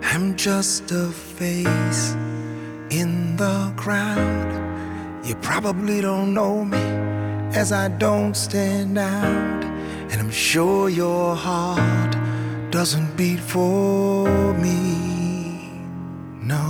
I'm just a face in the crowd. You probably don't know me, as I don't stand out. And I'm sure your heart doesn't beat for me, no.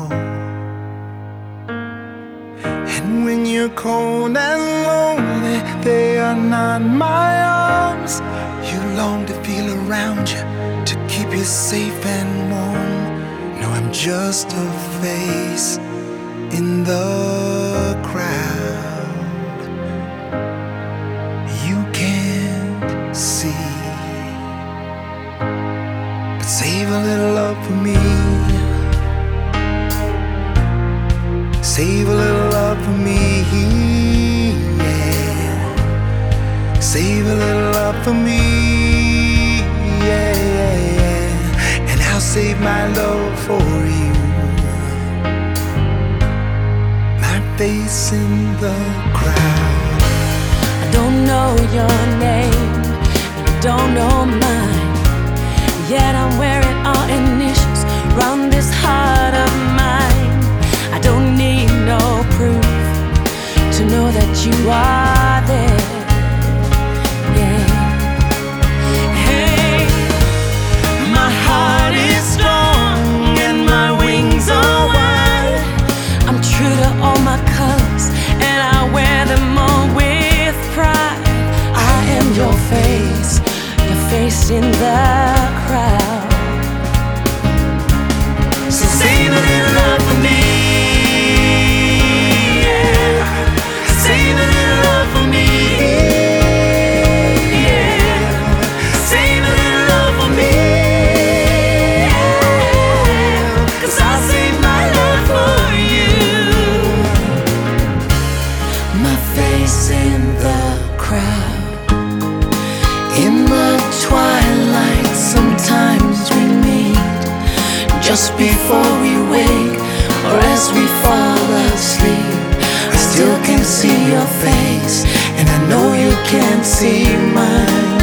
And when you're cold and lonely, they are not my arms. You long to feel around you, to keep you safe and warm. No, I'm just a face in the crowd. You can't see, but save a little love for me. Save a little love for me, yeah. Save a little love for me, yeah. And I'll save my love for you. My face in the crowd. I don't know your name, and you don't know mine, yet I'm wearing our initials round this heart of mine. I don't need no proof to know that you are there, yeah. Hey, my heart is strong and my wings are wide. I'm true to all my colors and I wear them all with pride. I am your face in the crowd. So save a little love for me. Save a little love for me, yeah. Save a little love for me, yeah. 'Cause I'll save my love for you. My face in the crowd. In the twilight sometimes we meet, just before we wake or as we fall asleep. I still can see your face, and I know you can't see mine.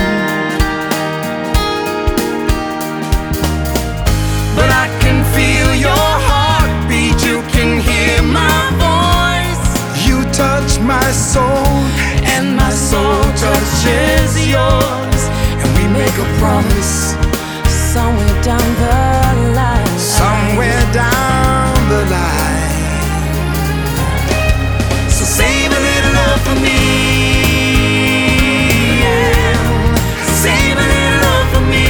But I can feel your heartbeat, you can hear my voice. You touch my soul, and my soul touches yours. And we make a promise, Somewhere down the line, somewhere down the line. So save a little love for me, yeah. Save a little love for me,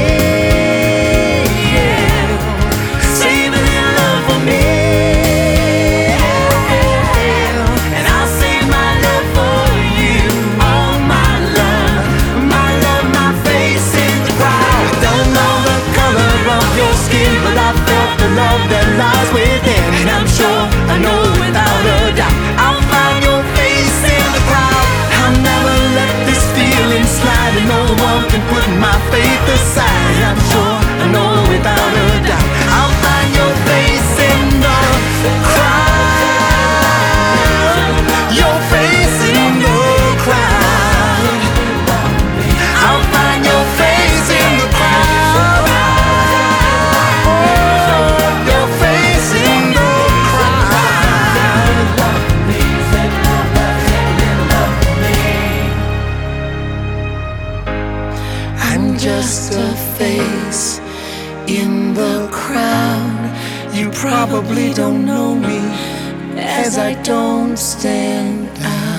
yeah. Save a little love for me, yeah. And I'll save my love for you. All my love, my face in the crowd. I don't know the color of your skin, but I felt the love that lies within. And I'm sure, I know without a doubt, I'll find your face in the crowd. I'll never let this feeling slide, and no one can put my faith aside. I'm sure, I know without a doubt, I'll find your face in the crowd. Your face in the crowd. I'll find your face in the crowd. Your face in the crowd. I'm just a face in the crowd. You probably don't know me, as I don't stand out.